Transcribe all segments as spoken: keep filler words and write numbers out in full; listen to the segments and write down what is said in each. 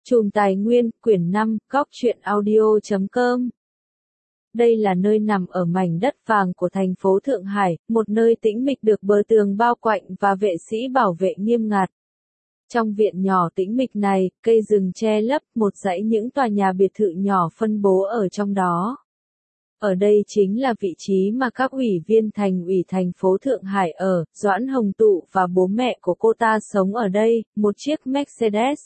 Chùm Tài Nguyên, quyển năm, góc truyện audio chấm com. Đây là nơi nằm ở mảnh đất vàng của thành phố Thượng Hải, một nơi tĩnh mịch được bờ tường bao quanh và vệ sĩ bảo vệ nghiêm ngặt. Trong viện nhỏ tĩnh mịch này, cây rừng che lấp một dãy những tòa nhà biệt thự nhỏ phân bố ở trong đó. Ở đây chính là vị trí mà các ủy viên thành ủy thành phố Thượng Hải ở, Doãn Hồng Tụ và bố mẹ của cô ta sống ở đây, một chiếc Mercedes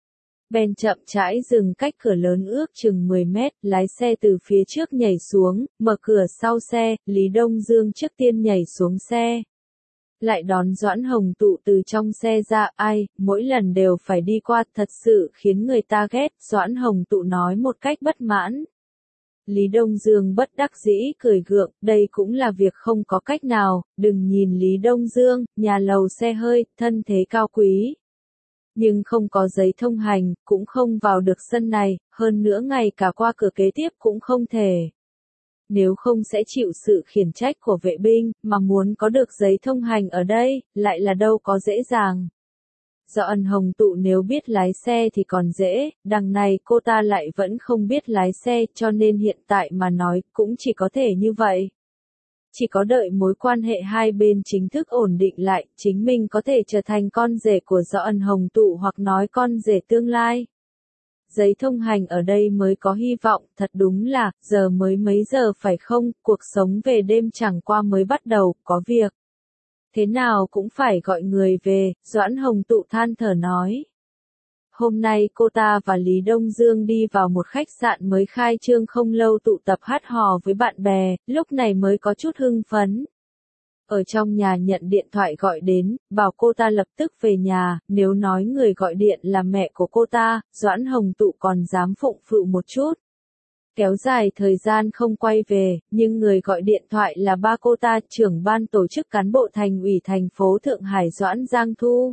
Ben chậm rãi dừng cách cửa lớn ước chừng mười mét, lái xe từ phía trước nhảy xuống, mở cửa sau xe, Lý Đông Dương trước tiên nhảy xuống xe. Lại đón Doãn Hồng Tụ từ trong xe ra, ai, mỗi lần đều phải đi qua, thật sự khiến người ta ghét, Doãn Hồng Tụ nói một cách bất mãn. Lý Đông Dương bất đắc dĩ cười gượng, đây cũng là việc không có cách nào, đừng nhìn Lý Đông Dương, nhà lầu xe hơi, thân thế cao quý. Nhưng không có giấy thông hành, cũng không vào được sân này, hơn nữa ngay cả qua cửa kế tiếp cũng không thể. Nếu không sẽ chịu sự khiển trách của vệ binh, mà muốn có được giấy thông hành ở đây, lại là đâu có dễ dàng. Doãn Hồng Tụ nếu biết lái xe thì còn dễ, đằng này cô ta lại vẫn không biết lái xe, cho nên hiện tại mà nói, cũng chỉ có thể như vậy. Chỉ có đợi mối quan hệ hai bên chính thức ổn định lại, chính mình có thể trở thành con rể của Doãn Hồng Tụ hoặc nói con rể tương lai. Giấy thông hành ở đây mới có hy vọng, thật đúng là, giờ mới mấy giờ phải không, cuộc sống về đêm chẳng qua mới bắt đầu, có việc. Thế nào cũng phải gọi người về, Doãn Hồng Tụ than thở nói. Hôm nay cô ta và Lý Đông Dương đi vào một khách sạn mới khai trương không lâu tụ tập hát hò với bạn bè, lúc này mới có chút hưng phấn. Ở trong nhà nhận điện thoại gọi đến, bảo cô ta lập tức về nhà, nếu nói người gọi điện là mẹ của cô ta, Doãn Hồng Tụ còn dám phụng phịu một chút. Kéo dài thời gian không quay về, nhưng người gọi điện thoại là ba cô ta, trưởng ban tổ chức cán bộ thành ủy thành phố Thượng Hải Doãn Giang Thu.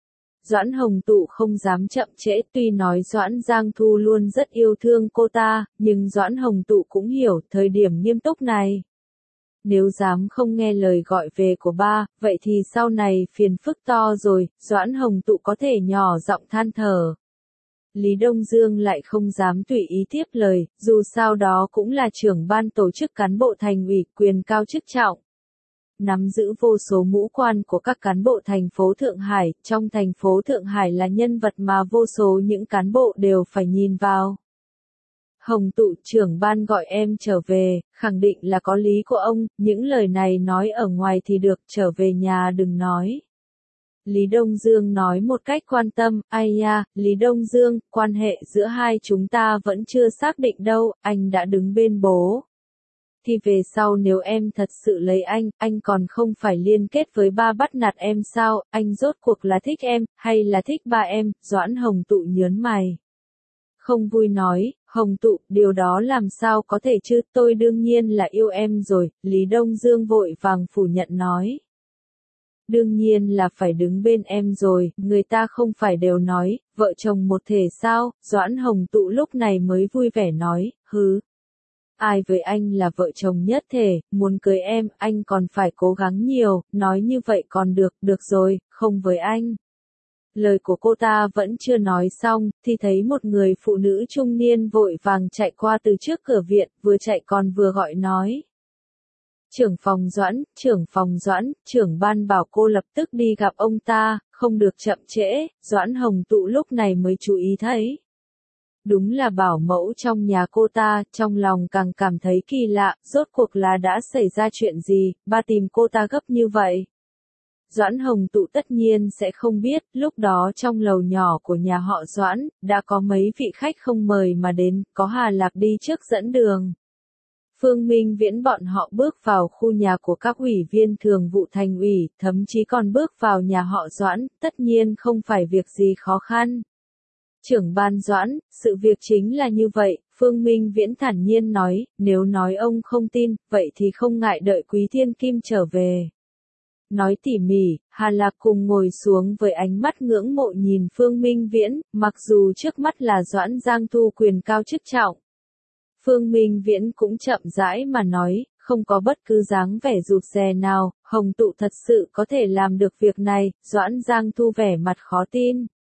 Doãn Hồng Tụ không dám chậm trễ, tuy nói Doãn Giang Thu luôn rất yêu thương cô ta, nhưng Doãn Hồng Tụ cũng hiểu thời điểm nghiêm túc này. Nếu dám không nghe lời gọi về của ba, vậy thì sau này phiền phức to rồi, Doãn Hồng Tụ có thể nhỏ giọng than thở. Lý Đông Dương lại không dám tùy ý tiếp lời, dù sao đó cũng là trưởng ban tổ chức cán bộ thành ủy, quyền cao chức trọng. Nắm giữ vô số mũ quan của các cán bộ thành phố Thượng Hải, trong thành phố Thượng Hải là nhân vật mà vô số những cán bộ đều phải nhìn vào. Hồng Tụ, trưởng ban gọi em trở về, khẳng định là có lý của ông, những lời này nói ở ngoài thì được, trở về nhà đừng nói. Lý Đông Dương nói một cách quan tâm, ai nha, Lý Đông Dương, quan hệ giữa hai chúng ta vẫn chưa xác định đâu, anh đã đứng bên bố. Thì về sau nếu em thật sự lấy anh, anh còn không phải liên kết với ba bắt nạt em sao, anh rốt cuộc là thích em, hay là thích ba em, Doãn Hồng Tụ nhớn mày. Không vui nói, Hồng Tụ, điều đó làm sao có thể chứ, tôi đương nhiên là yêu em rồi, Lý Đông Dương vội vàng phủ nhận nói. Đương nhiên là phải đứng bên em rồi, người ta không phải đều nói, vợ chồng một thể sao, Doãn Hồng Tụ lúc này mới vui vẻ nói, hứ. Ai với anh là vợ chồng nhất thể, muốn cưới em, anh còn phải cố gắng nhiều, nói như vậy còn được, được rồi, không với anh. Lời của cô ta vẫn chưa nói xong, thì thấy một người phụ nữ trung niên vội vàng chạy qua từ trước cửa viện, vừa chạy còn vừa gọi nói. Trưởng phòng Doãn, trưởng phòng Doãn, trưởng ban bảo cô lập tức đi gặp ông ta, không được chậm trễ, Doãn Hồng Tụ lúc này mới chú ý thấy. Đúng là bảo mẫu trong nhà cô ta, trong lòng càng cảm thấy kỳ lạ, rốt cuộc là đã xảy ra chuyện gì, ba tìm cô ta gấp như vậy. Doãn Hồng Tụ tất nhiên sẽ không biết, lúc đó trong lầu nhỏ của nhà họ Doãn, đã có mấy vị khách không mời mà đến, có Hà Lạc đi trước dẫn đường. Phương Minh Viễn bọn họ bước vào khu nhà của các ủy viên thường vụ thành ủy, thậm chí còn bước vào nhà họ Doãn, tất nhiên không phải việc gì khó khăn. Trưởng ban Doãn, sự việc chính là như vậy, Phương Minh Viễn thản nhiên nói, nếu nói ông không tin, vậy thì không ngại đợi Quý Thiên Kim trở về. Nói tỉ mỉ, Hà Lạc cùng ngồi xuống với ánh mắt ngưỡng mộ nhìn Phương Minh Viễn, mặc dù trước mắt là Doãn Giang Thu quyền cao chức trọng. Phương Minh Viễn cũng chậm rãi mà nói, không có bất cứ dáng vẻ rụt rè nào, Hồng Tụ thật sự có thể làm được việc này, Doãn Giang Thu vẻ mặt khó tin.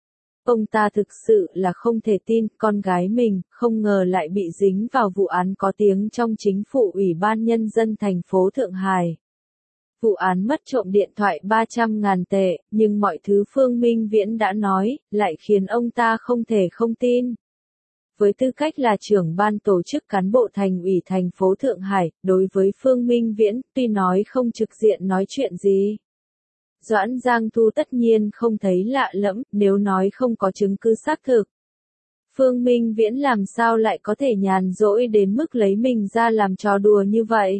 Ông ta thực sự là không thể tin con gái mình không ngờ lại bị dính vào vụ án có tiếng trong chính phủ Ủy ban Nhân dân thành phố Thượng Hải. Vụ án mất trộm điện thoại ba trăm ngàn tệ, nhưng mọi thứ Phương Minh Viễn đã nói, lại khiến ông ta không thể không tin. Với tư cách là trưởng ban tổ chức cán bộ thành ủy thành phố Thượng Hải, đối với Phương Minh Viễn, tuy nói không trực diện nói chuyện gì, Doãn Giang Thu tất nhiên không thấy lạ lẫm, nếu nói không có chứng cứ xác thực. Phương Minh Viễn làm sao lại có thể nhàn rỗi đến mức lấy mình ra làm trò đùa như vậy?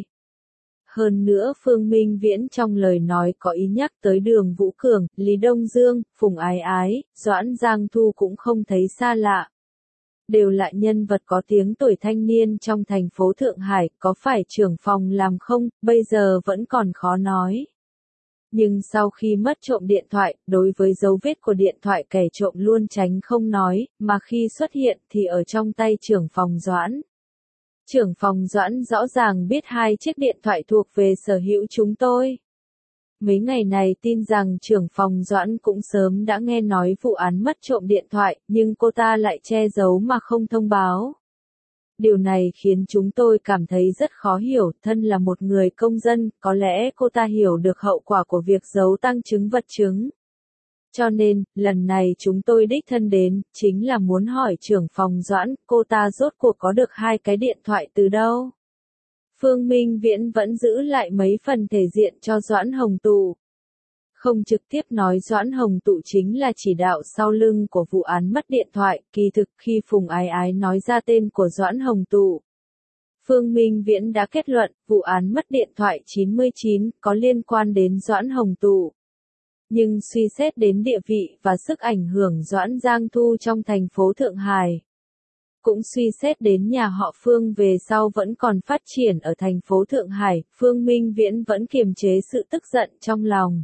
Hơn nữa Phương Minh Viễn trong lời nói có ý nhắc tới Đường Vũ Cường, Lý Đông Dương, Phùng Ái Ái, Doãn Giang Thu cũng không thấy xa lạ. Đều là nhân vật có tiếng tuổi thanh niên trong thành phố Thượng Hải, có phải trưởng phòng làm không, bây giờ vẫn còn khó nói. Nhưng sau khi mất trộm điện thoại, đối với dấu vết của điện thoại kẻ trộm luôn tránh không nói, mà khi xuất hiện thì ở trong tay trưởng phòng Doãn. Trưởng phòng Doãn rõ ràng biết hai chiếc điện thoại thuộc về sở hữu chúng tôi. Mấy ngày này tin rằng trưởng phòng Doãn cũng sớm đã nghe nói vụ án mất trộm điện thoại, nhưng cô ta lại che giấu mà không thông báo. Điều này khiến chúng tôi cảm thấy rất khó hiểu, thân là một người công dân, có lẽ cô ta hiểu được hậu quả của việc giấu tăng chứng vật chứng. Cho nên, lần này chúng tôi đích thân đến, chính là muốn hỏi trưởng phòng Doãn, cô ta rốt cuộc có được hai cái điện thoại từ đâu? Phương Minh Viễn vẫn giữ lại mấy phần thể diện cho Doãn Hồng Tụ. Không trực tiếp nói Doãn Hồng Tụ chính là chỉ đạo sau lưng của vụ án mất điện thoại, kỳ thực khi Phùng Ái Ái nói ra tên của Doãn Hồng Tụ, Phương Minh Viễn đã kết luận, vụ án mất điện thoại chín mươi chín có liên quan đến Doãn Hồng Tụ. Nhưng suy xét đến địa vị và sức ảnh hưởng Doãn Giang Thu trong thành phố Thượng Hải, cũng suy xét đến nhà họ Phương về sau vẫn còn phát triển ở thành phố Thượng Hải, Phương Minh Viễn vẫn kiềm chế sự tức giận trong lòng.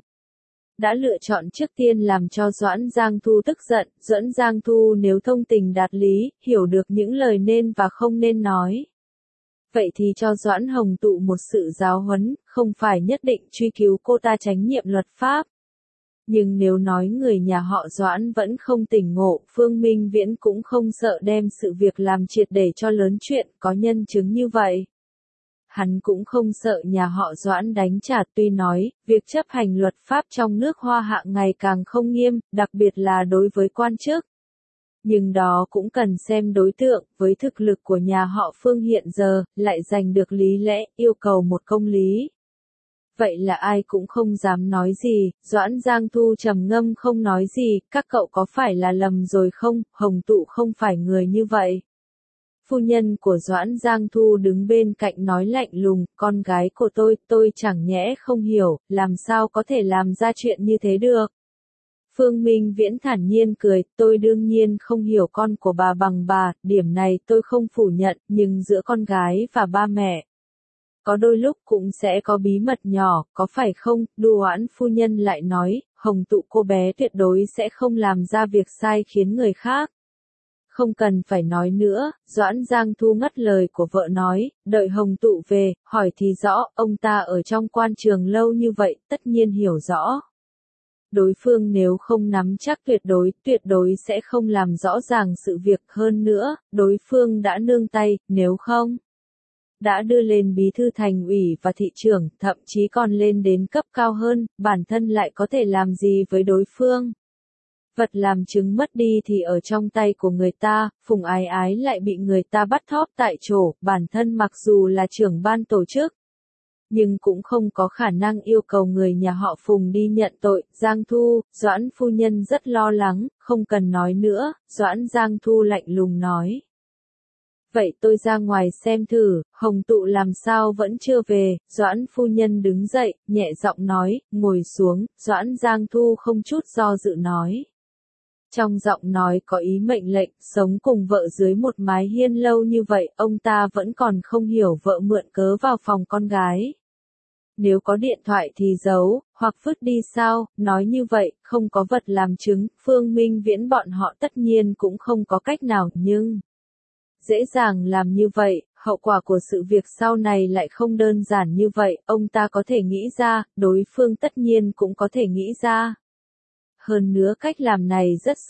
Đã lựa chọn trước tiên làm cho Doãn Giang Thu tức giận, Doãn Giang Thu nếu thông tình đạt lý, hiểu được những lời nên và không nên nói. Vậy thì cho Doãn Hồng Tụ một sự giáo huấn, không phải nhất định truy cứu cô ta tránh nhiệm luật pháp. Nhưng nếu nói người nhà họ Doãn vẫn không tỉnh ngộ, Phương Minh Viễn cũng không sợ đem sự việc làm triệt để cho lớn chuyện, có nhân chứng như vậy. Hắn cũng không sợ nhà họ Doãn đánh trả, tuy nói, việc chấp hành luật pháp trong nước Hoa Hạ ngày càng không nghiêm, đặc biệt là đối với quan chức. Nhưng đó cũng cần xem đối tượng, với thực lực của nhà họ Phương hiện giờ, lại giành được lý lẽ, yêu cầu một công lý. Vậy là ai cũng không dám nói gì, Doãn Giang Thu trầm ngâm không nói gì, các cậu có phải là lầm rồi không, Hồng Tụ không phải người như vậy. Phu nhân của Doãn Giang Thu đứng bên cạnh nói lạnh lùng, con gái của tôi, tôi chẳng nhẽ không hiểu, làm sao có thể làm ra chuyện như thế được. Phương Minh Viễn thản nhiên cười, tôi đương nhiên không hiểu con của bà bằng bà, điểm này tôi không phủ nhận, nhưng giữa con gái và ba mẹ, có đôi lúc cũng sẽ có bí mật nhỏ, có phải không? Doãn phu nhân lại nói, Hồng Tụ cô bé tuyệt đối sẽ không làm ra việc sai khiến người khác. Không cần phải nói nữa, Doãn Giang Thu ngắt lời của vợ nói, đợi Hồng Tụ về, hỏi thì rõ, ông ta ở trong quan trường lâu như vậy, tất nhiên hiểu rõ. Đối phương nếu không nắm chắc tuyệt đối, tuyệt đối sẽ không làm rõ ràng sự việc hơn nữa, đối phương đã nương tay, nếu không, đã đưa lên bí thư thành ủy và thị trưởng, thậm chí còn lên đến cấp cao hơn, bản thân lại có thể làm gì với đối phương. Vật làm chứng mất đi thì ở trong tay của người ta, Phùng Ái Ái lại bị người ta bắt thóp tại chỗ, bản thân mặc dù là trưởng ban tổ chức, nhưng cũng không có khả năng yêu cầu người nhà họ Phùng đi nhận tội. Giang Thu, Doãn phu nhân rất lo lắng, không cần nói nữa, Doãn Giang Thu lạnh lùng nói. Vậy tôi ra ngoài xem thử, Hồng Tụ làm sao vẫn chưa về, Doãn phu nhân đứng dậy, nhẹ giọng nói, ngồi xuống, Doãn Giang Thu không chút do dự nói. Trong giọng nói có ý mệnh lệnh, sống cùng vợ dưới một mái hiên lâu như vậy, ông ta vẫn còn không hiểu vợ mượn cớ vào phòng con gái. Nếu có điện thoại thì giấu, hoặc vứt đi sao, nói như vậy, không có vật làm chứng, Phương Minh Viễn bọn họ tất nhiên cũng không có cách nào, nhưng dễ dàng làm như vậy, hậu quả của sự việc sau này lại không đơn giản như vậy, ông ta có thể nghĩ ra, đối phương tất nhiên cũng có thể nghĩ ra. Hơn nữa cách làm này rất xấu,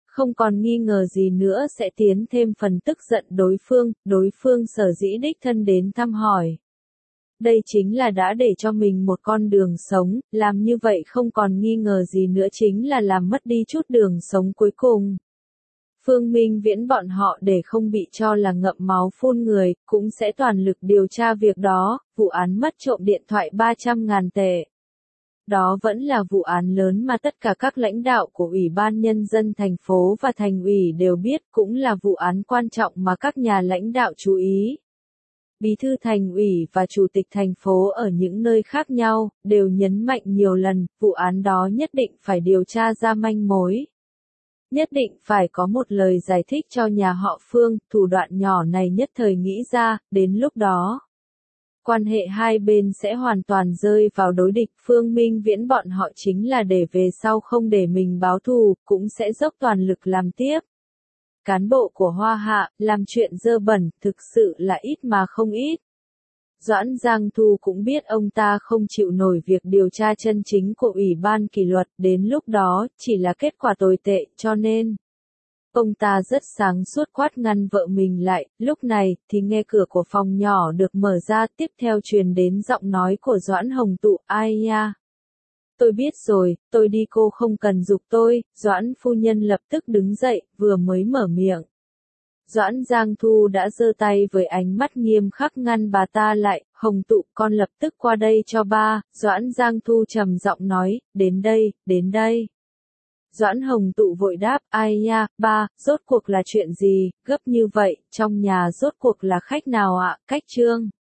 không còn nghi ngờ gì nữa sẽ tiến thêm phần tức giận đối phương, đối phương sở dĩ đích thân đến thăm hỏi. Đây chính là đã để cho mình một con đường sống, làm như vậy không còn nghi ngờ gì nữa chính là làm mất đi chút đường sống cuối cùng. Phương Minh Viễn bọn họ để không bị cho là ngậm máu phun người, cũng sẽ toàn lực điều tra việc đó, vụ án mất trộm điện thoại ba trăm ngàn tệ. Đó vẫn là vụ án lớn mà tất cả các lãnh đạo của Ủy ban Nhân dân thành phố và thành ủy đều biết, cũng là vụ án quan trọng mà các nhà lãnh đạo chú ý. Bí thư thành ủy và chủ tịch thành phố ở những nơi khác nhau, đều nhấn mạnh nhiều lần, vụ án đó nhất định phải điều tra ra manh mối. Nhất định phải có một lời giải thích cho nhà họ Phương, thủ đoạn nhỏ này nhất thời nghĩ ra, đến lúc đó. Quan hệ hai bên sẽ hoàn toàn rơi vào đối địch. Phương Minh Viễn bọn họ chính là để về sau không để mình báo thù, cũng sẽ dốc toàn lực làm tiếp. Cán bộ của Hoa Hạ, làm chuyện dơ bẩn, thực sự là ít mà không ít. Doãn Giang Thu cũng biết ông ta không chịu nổi việc điều tra chân chính của Ủy ban kỷ luật, đến lúc đó, chỉ là kết quả tồi tệ, cho nên. Ông ta rất sáng suốt quát ngăn vợ mình lại, lúc này, thì nghe cửa của phòng nhỏ được mở ra, tiếp theo truyền đến giọng nói của Doãn Hồng Tụ, ai nha. Tôi biết rồi, tôi đi cô không cần giục tôi, Doãn phu nhân lập tức đứng dậy, vừa mới mở miệng. Doãn Giang Thu đã giơ tay với ánh mắt nghiêm khắc ngăn bà ta lại, Hồng Tụ con lập tức qua đây cho ba, Doãn Giang Thu trầm giọng nói, đến đây, đến đây. Doãn Hồng Tụ vội đáp, ai nha, ba, rốt cuộc là chuyện gì, gấp như vậy, trong nhà rốt cuộc là khách nào ạ, cách trương.